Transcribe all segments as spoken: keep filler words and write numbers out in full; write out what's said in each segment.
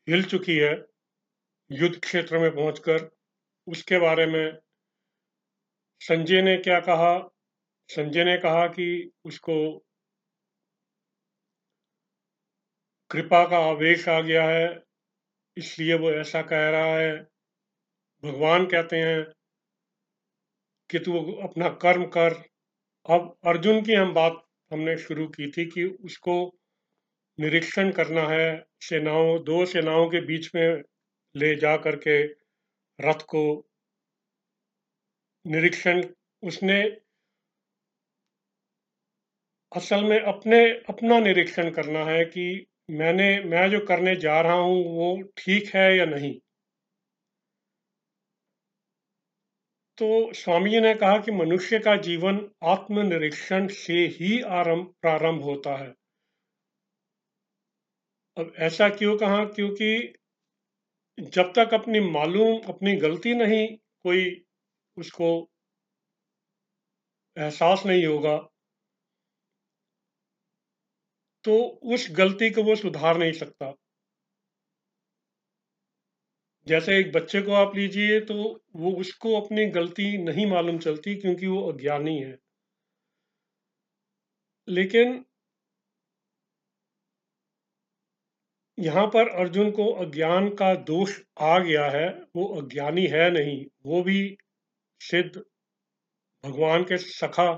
हिल चुकी है युद्ध क्षेत्र में पहुंचकर। उसके बारे में संजय ने क्या कहा? संजय ने कहा कि उसको कृपा का आवेश आ गया है, इसलिए वो ऐसा कह रहा है। भगवान कहते हैं कि तू अपना कर्म कर। अब अर्जुन की हम बात हमने शुरू की थी कि उसको निरीक्षण करना है, सेनाओं दो सेनाओं के बीच में ले जा करके रथ को निरीक्षण। उसने असल में अपने अपना निरीक्षण करना है कि मैंने मैं जो करने जा रहा हूं वो ठीक है या नहीं। तो स्वामी जी ने कहा कि मनुष्य का जीवन आत्मनिरीक्षण से ही आरंभ प्रारंभ होता है। अब ऐसा क्यों कहा? क्योंकि जब तक अपनी मालूम अपनी गलती नहीं कोई उसको एहसास नहीं होगा, तो उस गलती को वो सुधार नहीं सकता। जैसे एक बच्चे को आप लीजिए, तो वो उसको अपनी गलती नहीं मालूम चलती क्योंकि वो अज्ञानी है। लेकिन यहाँ पर अर्जुन को अज्ञान का दोष आ गया है। वो अज्ञानी है नहीं, वो भी सिद्ध भगवान के सखा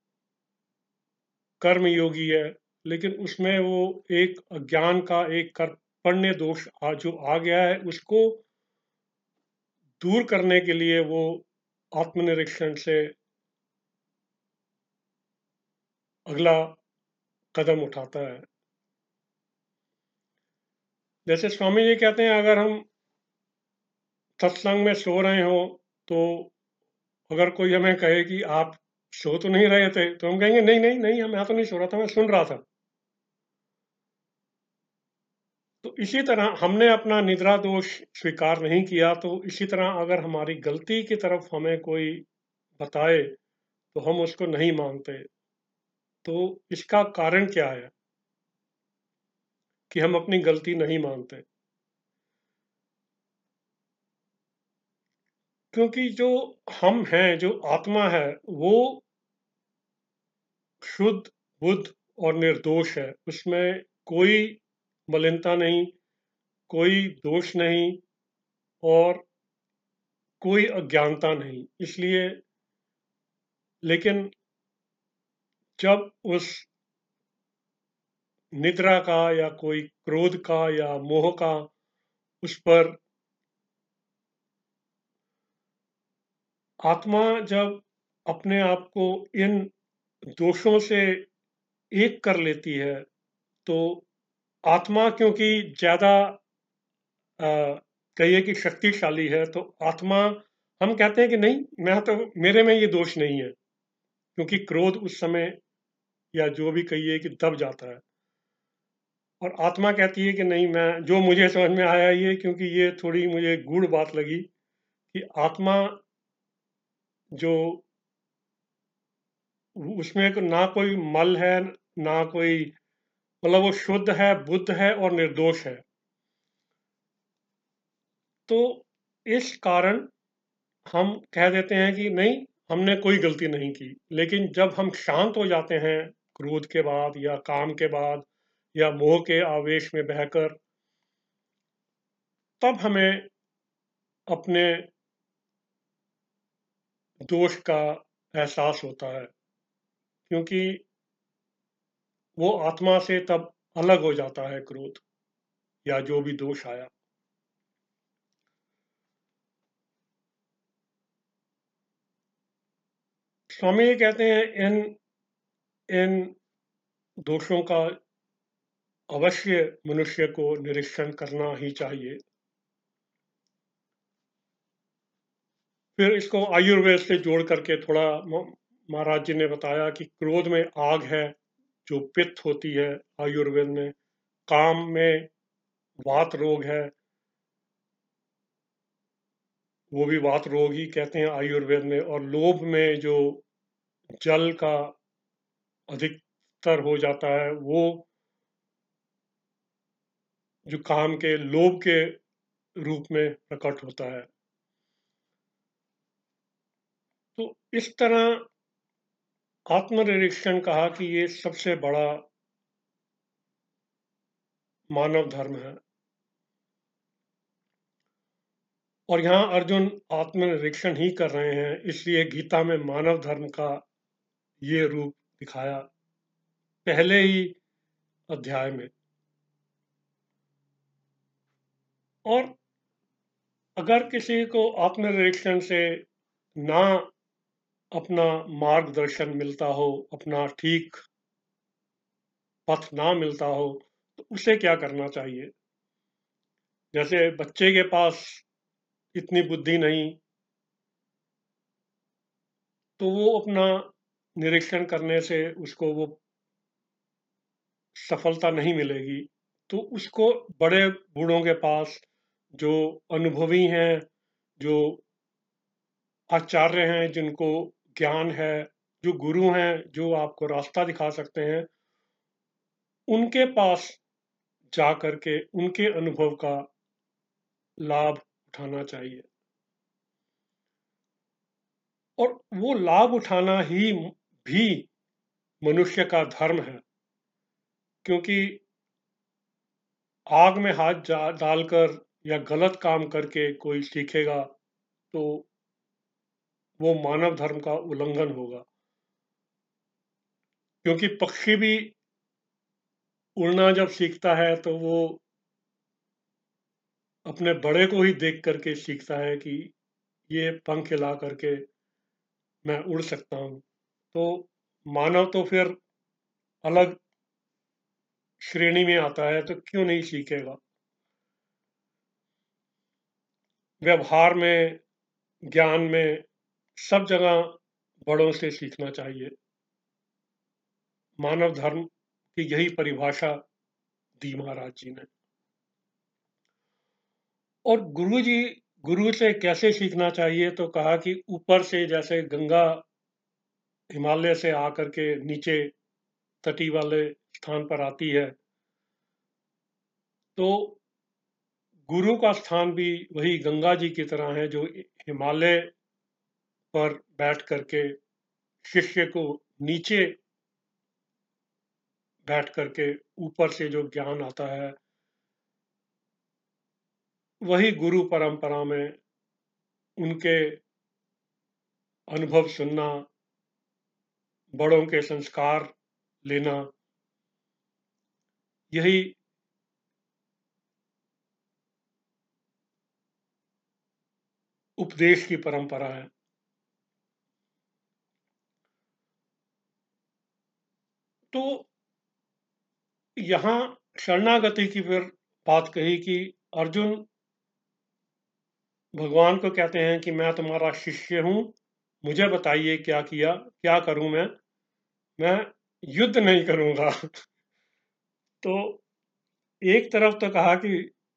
कर्म योगी है। लेकिन उसमें वो एक अज्ञान का एक कर्पण्य दोष आ जो आ गया है, उसको दूर करने के लिए वो आत्मनिरीक्षण से अगला कदम उठाता है। जैसे स्वामी जी कहते हैं, अगर हम सत्संग में सो रहे हो, तो अगर कोई हमें कहे कि आप सो तो नहीं रहे थे, तो हम कहेंगे नहीं नहीं नहीं, मैं तो नहीं सो रहा था, मैं सुन रहा था। तो इसी तरह हमने अपना निद्रा दोष स्वीकार नहीं किया। तो इसी तरह अगर हमारी गलती की तरफ हमें कोई बताए, तो हम उसको नहीं मानते। तो इसका कारण क्या है कि हम अपनी गलती नहीं मानते? क्योंकि जो हम हैं, जो आत्मा है, वो शुद्ध, बुद्ध और निर्दोष है। उसमें कोई मलिनता नहीं, कोई दोष नहीं और कोई अज्ञानता नहीं। इसलिए लेकिन जब उस निद्रा का या कोई क्रोध का या मोह का उस पर आत्मा जब अपने आप को इन दोषों से एक कर लेती है, तो आत्मा क्योंकि ज्यादा अ, कहिए कि शक्तिशाली है, तो आत्मा हम कहते हैं कि नहीं, मैं तो मेरे में ये दोष नहीं है। क्योंकि क्रोध उस समय या जो भी कहिए कि दब जाता है। और आत्मा कहती है कि नहीं, मैं जो मुझे समझ में आया ये, क्योंकि ये थोड़ी मुझे गूढ़ बात लगी कि आत्मा जो उसमें ना कोई मल है, ना कोई, मतलब वो शुद्ध है, बुद्ध है और निर्दोष है। तो इस कारण हम कह देते हैं कि नहीं, हमने कोई गलती नहीं की। लेकिन जब हम शांत हो जाते हैं क्रोध के बाद या काम के बाद या मोह के आवेश में बहकर, तब हमें अपने दोष का एहसास होता है। क्योंकि वो आत्मा से तब अलग हो जाता है क्रोध या जो भी दोष आया। स्वामी ये कहते हैं, इन इन दोषों का अवश्य मनुष्य को निरीक्षण करना ही चाहिए। फिर इसको आयुर्वेद से जोड़ करके थोड़ा महाराज जी ने बताया कि क्रोध में आग है जो पित्त होती है आयुर्वेद में, काम में वात रोग है, वो भी वात रोग ही कहते हैं आयुर्वेद में। और लोभ में जो जल का अधिकतर हो जाता है, वो जो काम के लोभ के रूप में प्रकट होता है। तो इस तरह आत्मनिरीक्षण कहा कि ये सबसे बड़ा मानव धर्म है। और यहाँ अर्जुन आत्मनिरीक्षण ही कर रहे हैं, इसलिए गीता में मानव धर्म का ये रूप दिखाया पहले ही अध्याय में। और अगर किसी को आत्मनिरीक्षण से ना अपना मार्गदर्शन मिलता हो, अपना ठीक पथ ना मिलता हो, तो उसे क्या करना चाहिए? जैसे बच्चे के पास इतनी बुद्धि नहीं, तो वो अपना निरीक्षण करने से उसको वो सफलता नहीं मिलेगी। तो उसको बड़े बूढ़ों के पास, जो अनुभवी हैं, जो आचार्य हैं, जिनको ज्ञान है, जो गुरु हैं, जो आपको रास्ता दिखा सकते हैं, उनके पास जा करके उनके अनुभव का लाभ उठाना चाहिए। और वो लाभ उठाना ही भी मनुष्य का धर्म है, क्योंकि आग में हाथ जा- डालकर या गलत काम करके कोई सीखेगा तो वो मानव धर्म का उल्लंघन होगा। क्योंकि पक्षी भी उड़ना जब सीखता है तो वो अपने बड़े को ही देख करके सीखता है कि ये पंख हिला करके मैं उड़ सकता हूँ। तो मानव तो फिर अलग श्रेणी में आता है, तो क्यों नहीं सीखेगा? व्यवहार में, ज्ञान में, सब जगह बड़ों से सीखना चाहिए। मानव धर्म की यही परिभाषा दी महाराज जी ने। और गुरु जी, गुरु से कैसे सीखना चाहिए? तो कहा कि ऊपर से, जैसे गंगा हिमालय से आकर के नीचे तटी वाले स्थान पर आती है, तो गुरु का स्थान भी वही गंगा जी की तरह है, जो हिमालय पर बैठ करके शिष्य को नीचे बैठ करके ऊपर से जो ज्ञान आता है, वही गुरु परंपरा में उनके अनुभव सुनना, बड़ों के संस्कार लेना, यही उपदेश की परंपरा है। तो यहाँ शरणागति की फिर बात कही कि अर्जुन भगवान को कहते हैं कि मैं तुम्हारा शिष्य हूं, मुझे बताइए क्या किया, क्या करूं मैं? मैं युद्ध नहीं करूंगा। तो एक तरफ तो कहा कि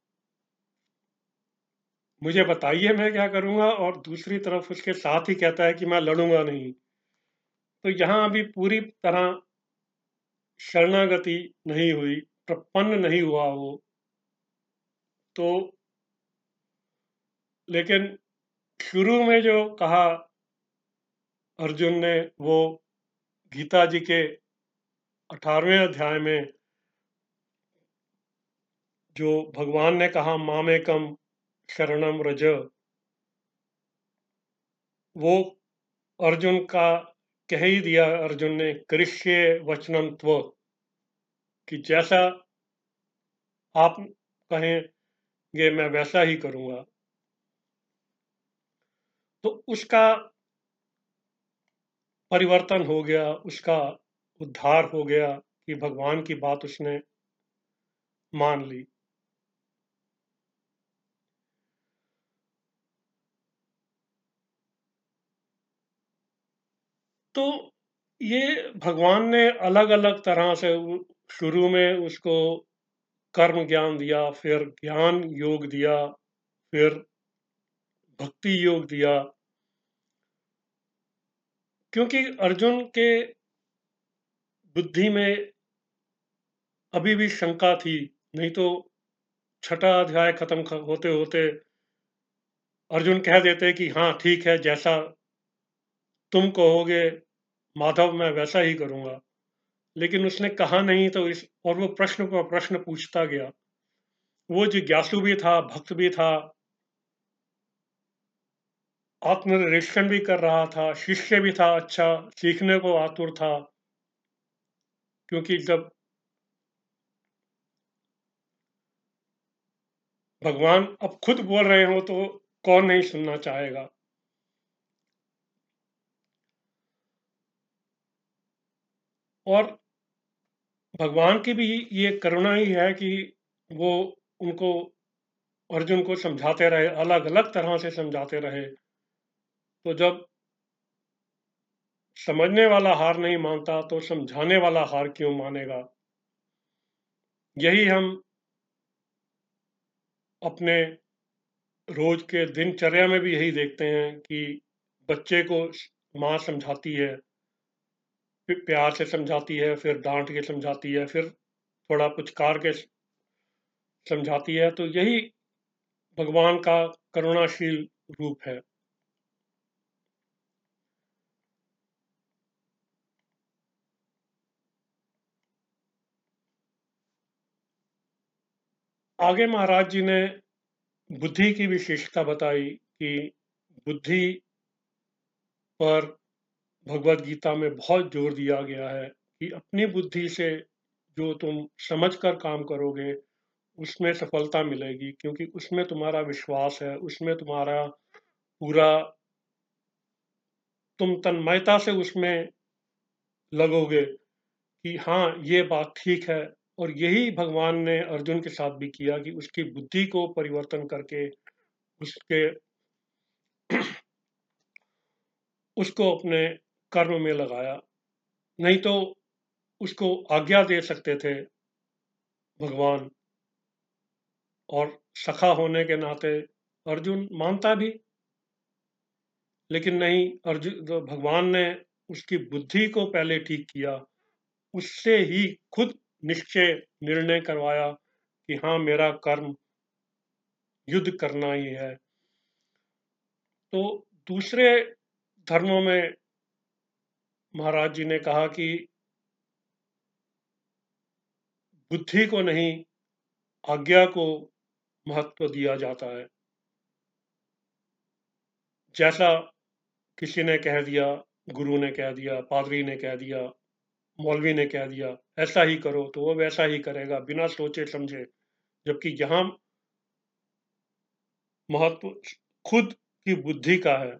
मुझे बताइए मैं क्या करूंगा, और दूसरी तरफ उसके साथ ही कहता है कि मैं लड़ूंगा नहीं। तो यहाँ अभी पूरी तरह शरणागति नहीं हुई, प्रपन्न नहीं हुआ वो। तो लेकिन शुरू में जो कहा अर्जुन ने, वो गीता जी के अठारहवें अध्याय में जो भगवान ने कहा मामेकम शरणम रज, वो अर्जुन का कह ही दिया। अर्जुन ने करिष्ये वचनम त्व, कि जैसा आप कहेंगे मैं वैसा ही करूंगा। तो उसका परिवर्तन हो गया, उसका उद्धार हो गया कि भगवान की बात उसने मान ली। तो ये भगवान ने अलग अलग तरह से शुरू में उसको कर्म ज्ञान दिया, फिर ज्ञान योग दिया, फिर भक्ति योग दिया। क्योंकि अर्जुन के बुद्धि में अभी भी शंका थी, नहीं तो छठा अध्याय खत्म ख होते होते अर्जुन कह देते कि हाँ ठीक है, जैसा तुम कहोगे माधव मैं वैसा ही करूंगा। लेकिन उसने कहा नहीं, तो इस और वो प्रश्न पर प्रश्न पूछता गया। वो जिज्ञासु भी था, भक्त भी था, आत्मनिरीक्षण भी कर रहा था, शिष्य भी था, अच्छा सीखने को आतुर था। क्योंकि जब भगवान अब खुद बोल रहे हो तो कौन नहीं सुनना चाहेगा। और भगवान की भी ये करुणा ही है कि वो उनको अर्जुन को समझाते रहे, अलग अलग तरह से समझाते रहे। तो जब समझने वाला हार नहीं मानता तो समझाने वाला हार क्यों मानेगा। यही हम अपने रोज के दिनचर्या में भी यही देखते हैं कि बच्चे को माँ समझाती है, फिर प्यार से समझाती है, फिर डांट के समझाती है, फिर थोड़ा पुचकार के समझाती है। तो यही भगवान का करुणाशील रूप है। आगे महाराज जी ने बुद्धि की विशेषता बताई कि बुद्धि पर भगवत गीता में बहुत जोर दिया गया है कि अपनी बुद्धि से जो तुम समझकर काम करोगे उसमें सफलता मिलेगी, क्योंकि उसमें तुम्हारा विश्वास है, उसमें तुम्हारा पूरा तुम तन्मयता से उसमें लगोगे कि हाँ ये बात ठीक है। और यही भगवान ने अर्जुन के साथ भी किया कि उसकी बुद्धि को परिवर्तन करके उसके उसको अपने कर्म में लगाया। नहीं तो उसको आज्ञा दे सकते थे भगवान, और सखा होने के नाते अर्जुन मानता भी, लेकिन नहीं, अर्जुन तो भगवान ने उसकी बुद्धि को पहले ठीक किया, उससे ही खुद निश्चय निर्णय करवाया कि हाँ मेरा कर्म युद्ध करना ही है। तो दूसरे धर्मों में महाराज जी ने कहा कि बुद्धि को नहीं, आज्ञा को महत्व दिया जाता है। जैसा किसी ने कह दिया, गुरु ने कह दिया, पादरी ने कह दिया, मौलवी ने कह दिया ऐसा ही करो, तो वो वैसा ही करेगा बिना सोचे समझे। जबकि यहाँ महत्व खुद की बुद्धि का है।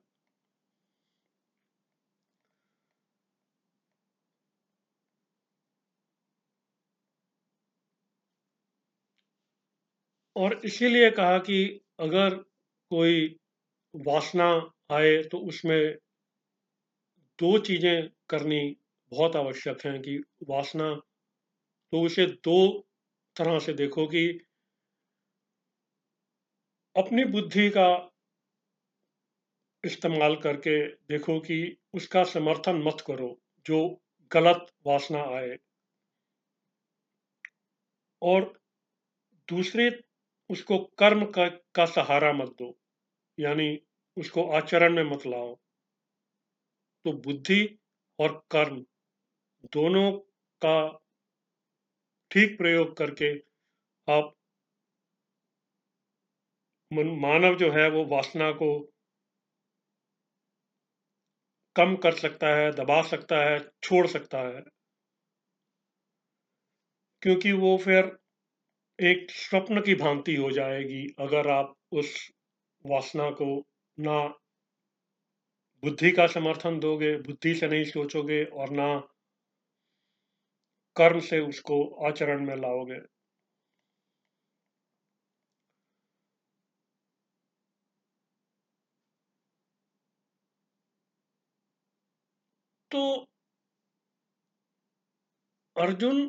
और इसीलिए कहा कि अगर कोई वासना आए तो उसमें दो चीजें करनी बहुत आवश्यक हैं। कि वासना, तो उसे दो तरह से देखो कि अपनी बुद्धि का इस्तेमाल करके देखो कि उसका समर्थन मत करो जो गलत वासना आए। और दूसरी, उसको कर्म का, का सहारा मत दो, यानी उसको आचरण में मत लाओ। तो बुद्धि और कर्म दोनों का ठीक प्रयोग करके आप मानव जो है वो वासना को कम कर सकता है, दबा सकता है, छोड़ सकता है। क्योंकि वो फिर एक स्वप्न की भांति हो जाएगी अगर आप उस वासना को ना बुद्धि का समर्थन दोगे, बुद्धि से नहीं सोचोगे, और ना कर्म से उसको आचरण में लाओगे। तो अर्जुन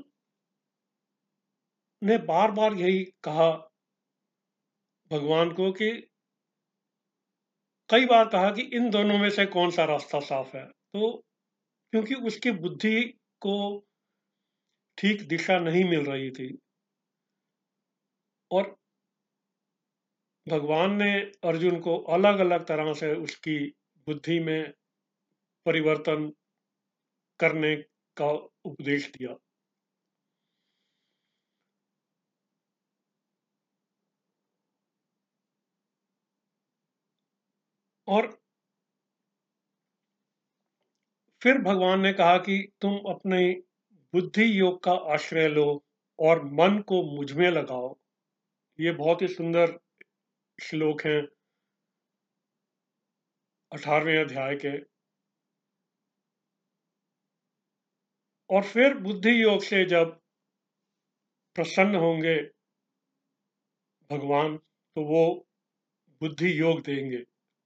ने बार बार यही कहा भगवान को कि कई बार कहा कि इन दोनों में से कौन सा रास्ता साफ है। तो क्योंकि उसकी बुद्धि को ठीक दिशा नहीं मिल रही थी। और भगवान ने अर्जुन को अलग-अलग तरह से उसकी बुद्धि में परिवर्तन करने का उपदेश दिया। और फिर भगवान ने कहा कि तुम अपने बुद्धि योग का आश्रय लो और मन को मुझ में लगाओ। ये बहुत ही सुंदर श्लोक हैं अठारहवें अध्याय के। और फिर बुद्धि योग से जब प्रसन्न होंगे भगवान, तो वो बुद्धि योग देंगे।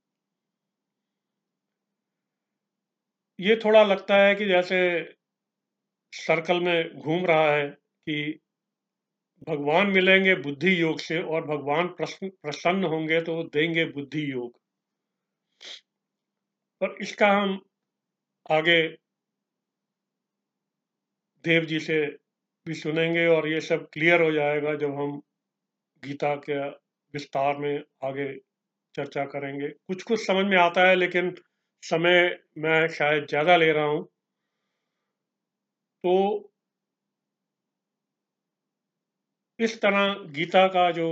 ये थोड़ा लगता है कि जैसे सर्कल में घूम रहा है कि भगवान मिलेंगे बुद्धि योग से और भगवान प्रसन्न प्रसन्न होंगे तो वो देंगे बुद्धि योग। पर इसका हम आगे देव जी से भी सुनेंगे और ये सब क्लियर हो जाएगा जब हम गीता के विस्तार में आगे चर्चा करेंगे। कुछ कुछ समझ में आता है, लेकिन समय मैं शायद ज़्यादा ले रहा हूँ। तो इस तरह गीता का जो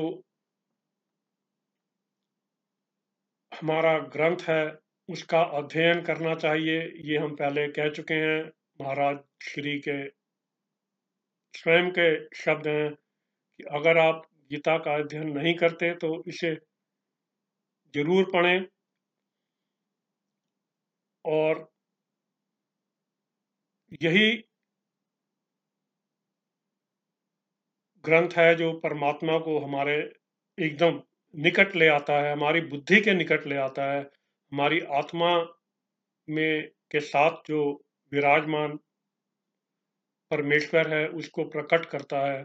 हमारा ग्रंथ है उसका अध्ययन करना चाहिए। ये हम पहले कह चुके हैं, महाराज श्री के स्वयं के शब्द हैं कि अगर आप गीता का अध्ययन नहीं करते तो इसे जरूर पढ़ें। और यही ग्रंथ है जो परमात्मा को हमारे एकदम निकट ले आता है, हमारी बुद्धि के निकट ले आता है, हमारी आत्मा में के साथ जो विराजमान परमेश्वर है उसको प्रकट करता है।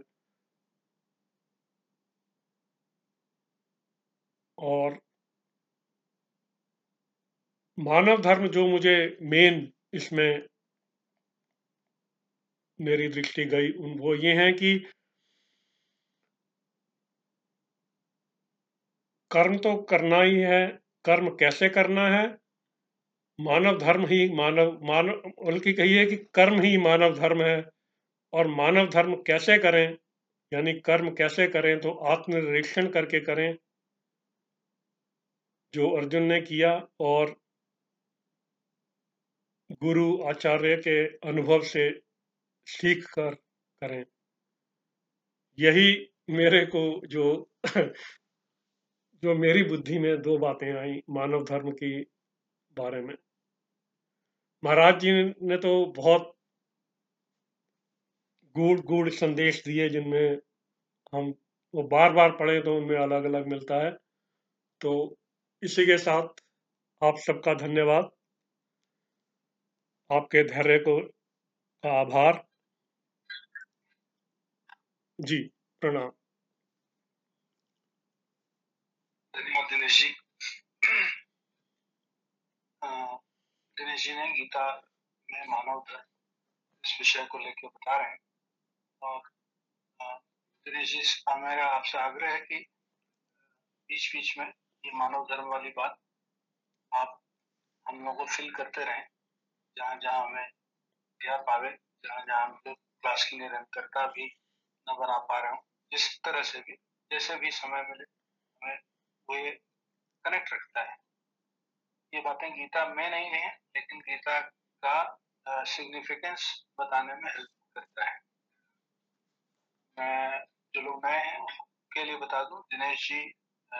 और मानव धर्म जो मुझे मेन इसमें मेरी दृष्टि गई उन वो ये हैं कि कर्म तो करना ही है। कर्म कैसे करना है? मानव धर्म ही मानव मानव बल्कि कहिए कि कर्म ही मानव धर्म है। और मानव धर्म कैसे करें, यानी कर्म कैसे करें, तो आत्मनिरीक्षण करके करें, जो अर्जुन ने किया, और गुरु आचार्य के अनुभव से सीख कर करें। यही मेरे को जो जो मेरी बुद्धि में दो बातें आई मानव धर्म की बारे में। महाराज जी ने तो बहुत गूढ़ गूढ़ संदेश दिए जिनमें हम वो बार बार पढ़े तो उनमें अलग अलग मिलता है। तो इसी के साथ आप सबका धन्यवाद, आपके धैर्य को का आभार। जी, प्रणाम। धन्यवाद दिनेश जी। अ, दिनेश जी ने गीता में मानव धर्म इस विषय को लेकर बता रहे हैं। और अ, दिनेश जी, मेरा आपसे आग्रह है कि बीच बीच में ये मानव धर्म वाली बात आप हम लोगों को फिल करते रहें, जहाँ जहाँ हमें दिया पावे, जहाँ जहाँ हम लोग क्लास की निरंतरता भी न बना पा रहे हो, जिस तरह से भी जैसे भी समय मिले हमें वो ये कनेक्ट रखता है। ये बातें गीता में नहीं है, लेकिन गीता का सिग्निफिकेंस बताने में हेल्प करता है। मैं जो लोग नए हैं उनके लिए बता दूं, दिनेश जी आ,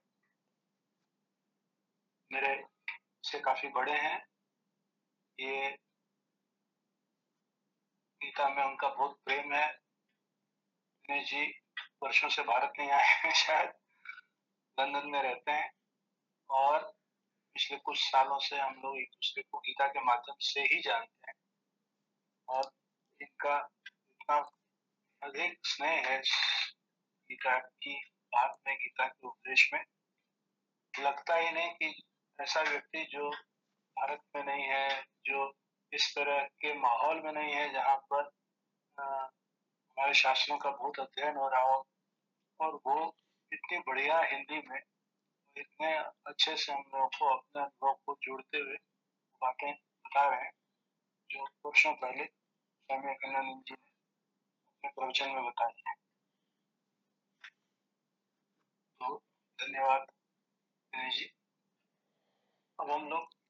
मेरे से काफी बड़े हैं। ये गीता में उनका बहुत प्रेम है। दिनेश जी वर्षों से भारत नहीं आए हैं, शायद लंदन में रहते हैं, और पिछले कुछ सालों से हम लोग एक दूसरे को गीता के माध्यम से ही जानते हैं। और इनका इतना अधिक स्नेह है गीता की बात में, गीता के उपदेश में। लगता ही नहीं कि ऐसा व्यक्ति जो भारत में नहीं है, जो इस तरह के माहौल में नहीं है जहाँ पर आ, हमारे शास्त्रों का बहुत अध्ययन हो रहा हो, और वो इतनी बढ़िया हिंदी में इतने अच्छे से हम लोगों को अपने अनुभव को जोड़ते हुए बातें बता रहे हैं जो वर्षों पहले स्वामी अखंडानंद जी ने अपने प्रवचन में बताई है। तो धन्यवाद दिनेश जी। अब हम लोग